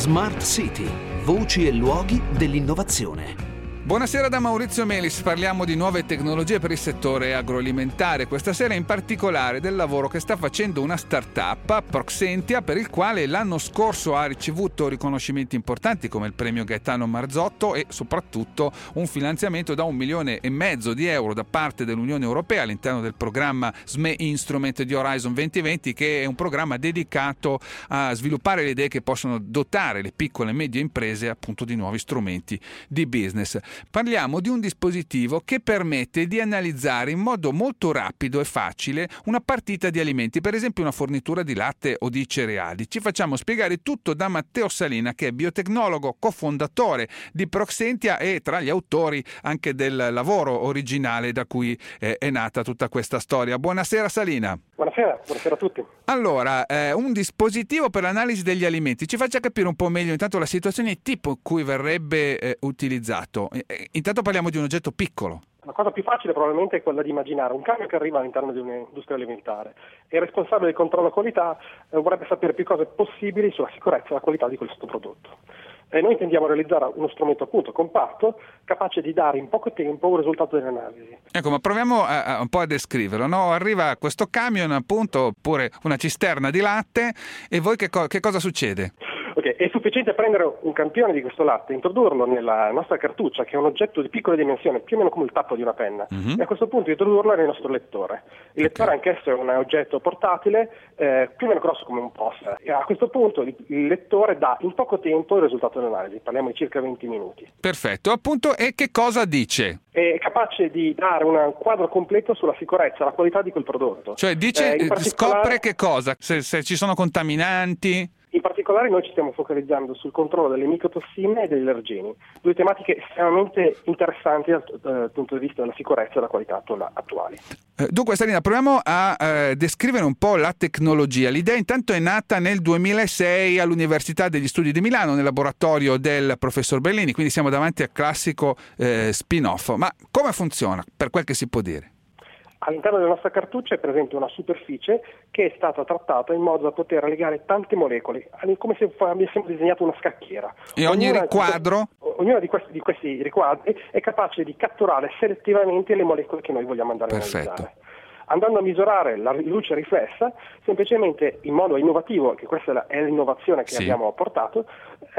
Smart City, voci e luoghi dell'innovazione. Buonasera da Maurizio Melis, parliamo di nuove tecnologie per il settore agroalimentare. Questa sera in particolare del lavoro che sta facendo una startup, Proxentia, per il quale l'anno scorso ha ricevuto riconoscimenti importanti come il premio Gaetano Marzotto e soprattutto un finanziamento da 1,5 milioni di euro da parte dell'Unione Europea all'interno del programma SME Instrument di Horizon 2020, che è un programma dedicato a sviluppare le idee che possono dotare le piccole e medie imprese appunto di nuovi strumenti di business. Parliamo di un dispositivo che permette di analizzare in modo molto rapido e facile una partita di alimenti, per esempio una fornitura di latte o di cereali. Ci facciamo spiegare tutto da Matteo Salina, che è biotecnologo, cofondatore di Proxentia e tra gli autori anche del lavoro originale da cui è nata tutta questa storia. Buonasera Salina. Buonasera a tutti. Allora, un dispositivo per l'analisi degli alimenti. Ci faccia capire un po' meglio intanto la situazione e il tipo in cui verrebbe utilizzato. Intanto parliamo di un oggetto piccolo. La cosa più facile probabilmente è quella di immaginare un camion che arriva all'interno di un'industria alimentare e il responsabile del controllo qualità vorrebbe sapere più cose possibili sulla sicurezza e la qualità di questo prodotto. Noi intendiamo realizzare uno strumento appunto compatto, capace di dare in poco tempo un risultato delle analisi. Ecco, ma proviamo un po' a descriverlo, no? Arriva questo camion appunto, oppure una cisterna di latte, e voi che cosa succede? Ok, è sufficiente prendere un campione di questo latte, introdurlo nella nostra cartuccia, che è un oggetto di piccola dimensione, più o meno come il tappo di una penna, e a questo punto introdurlo nel nostro lettore. Il lettore anch'esso è un oggetto portatile, più o meno grosso come un poster. E a questo punto il lettore dà in poco tempo il risultato dell'analisi, parliamo di circa 20 minuti. Perfetto, appunto, e che cosa dice? È capace di dare un quadro completo sulla sicurezza, la qualità di quel prodotto. Cioè dice, scopre che cosa? Se ci sono contaminanti? In particolare noi ci stiamo focalizzando sul controllo delle micotossine e degli allergeni, due tematiche estremamente interessanti dal punto di vista della sicurezza e della qualità attuali. Dunque Salina, proviamo a descrivere un po' la tecnologia. L'idea intanto è nata nel 2006 all'Università degli Studi di Milano, nel laboratorio del professor Bellini, quindi siamo davanti al classico spin-off. Ma come funziona, per quel che si può dire? All'interno della nostra cartuccia è presente una superficie che è stata trattata in modo da poter legare tante molecole, come se avessimo disegnato una scacchiera. E ogni riquadro? Ognuna di questi riquadri è capace di catturare selettivamente le molecole che noi vogliamo andare a analizzare. Andando a misurare la luce riflessa, semplicemente in modo innovativo, che questa è l'innovazione che abbiamo portato,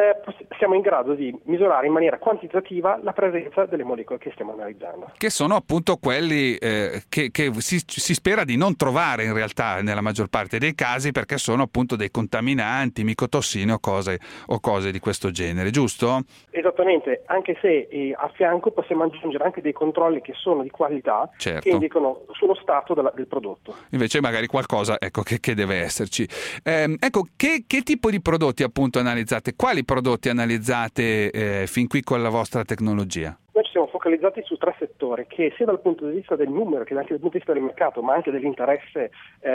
siamo in grado di misurare in maniera quantitativa la presenza delle molecole che stiamo analizzando. Che sono appunto quelli che si spera di non trovare in realtà nella maggior parte dei casi, perché sono appunto dei contaminanti, micotossine o cose di questo genere, giusto? Esattamente, anche se a fianco possiamo aggiungere anche dei controlli che sono di qualità, che indicano sullo stato del prodotto. Invece magari qualcosa che deve esserci. Ecco, che tipo di prodotti appunto analizzate? Quali prodotti analizzate fin qui con la vostra tecnologia? Noi ci siamo focalizzati su 3 settori che sia dal punto di vista del numero che anche dal punto di vista del mercato, ma anche dell'interesse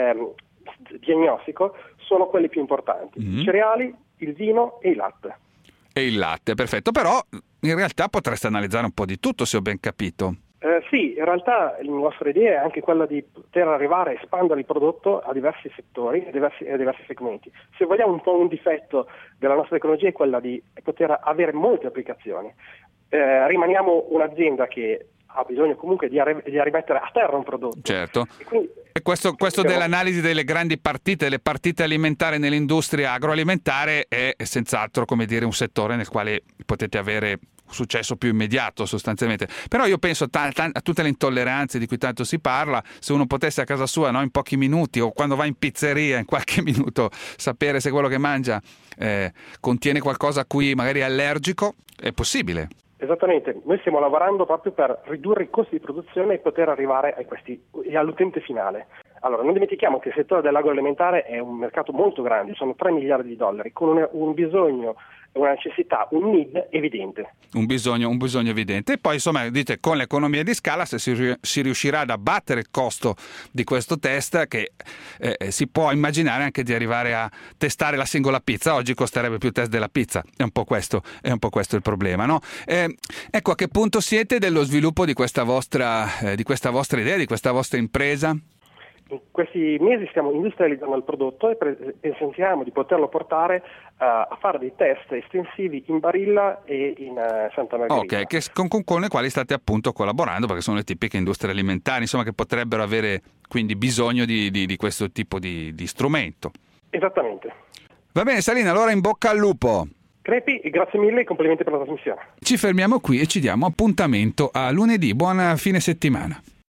diagnostico, sono quelli più importanti. I cereali, il vino e il latte. E il latte, perfetto. Però in realtà potreste analizzare un po' di tutto, se ho ben capito. Sì, in realtà la nostra idea è anche quella di poter arrivare a espandere il prodotto a diversi settori e a diversi segmenti. Se vogliamo, un po' un difetto della nostra tecnologia è quella di poter avere molte applicazioni. Rimaniamo un'azienda che ha bisogno comunque di rimettere a terra un prodotto. Certo. E questo dell'analisi delle grandi partite, delle partite alimentari nell'industria agroalimentare è senz'altro, come dire, un settore nel quale potete avere successo più immediato sostanzialmente. Però io penso a tutte le intolleranze di cui tanto si parla. Se uno potesse a casa sua, no, in pochi minuti, o quando va in pizzeria in qualche minuto, sapere se quello che mangia contiene qualcosa a cui magari è allergico, è possibile. Esattamente, noi stiamo lavorando proprio per ridurre i costi di produzione e poter arrivare all'utente finale. Allora, non dimentichiamo che il settore dell'agroalimentare è un mercato molto grande, sono 3 miliardi di dollari, con un bisogno, una necessità, un need evidente. Un bisogno evidente. E poi, insomma, dite, con l'economia di scala, se si riuscirà ad abbattere il costo di questo test, che si può immaginare anche di arrivare a testare la singola pizza. Oggi costerebbe più il test della pizza. È un po' questo il problema, no? Ecco, a che punto siete dello sviluppo di questa vostra idea, di questa vostra impresa? in questi mesi stiamo industrializzando il prodotto e pensiamo di poterlo portare a fare dei test estensivi in Barilla e in Santa Margherita. Ok, con le quali state appunto collaborando, perché sono le tipiche industrie alimentari, insomma, che potrebbero avere quindi bisogno di questo tipo di strumento. Esattamente. Va bene Salina, allora in bocca al lupo. Crepi, grazie mille e complimenti per la trasmissione. Ci fermiamo qui e ci diamo appuntamento a lunedì. Buona fine settimana.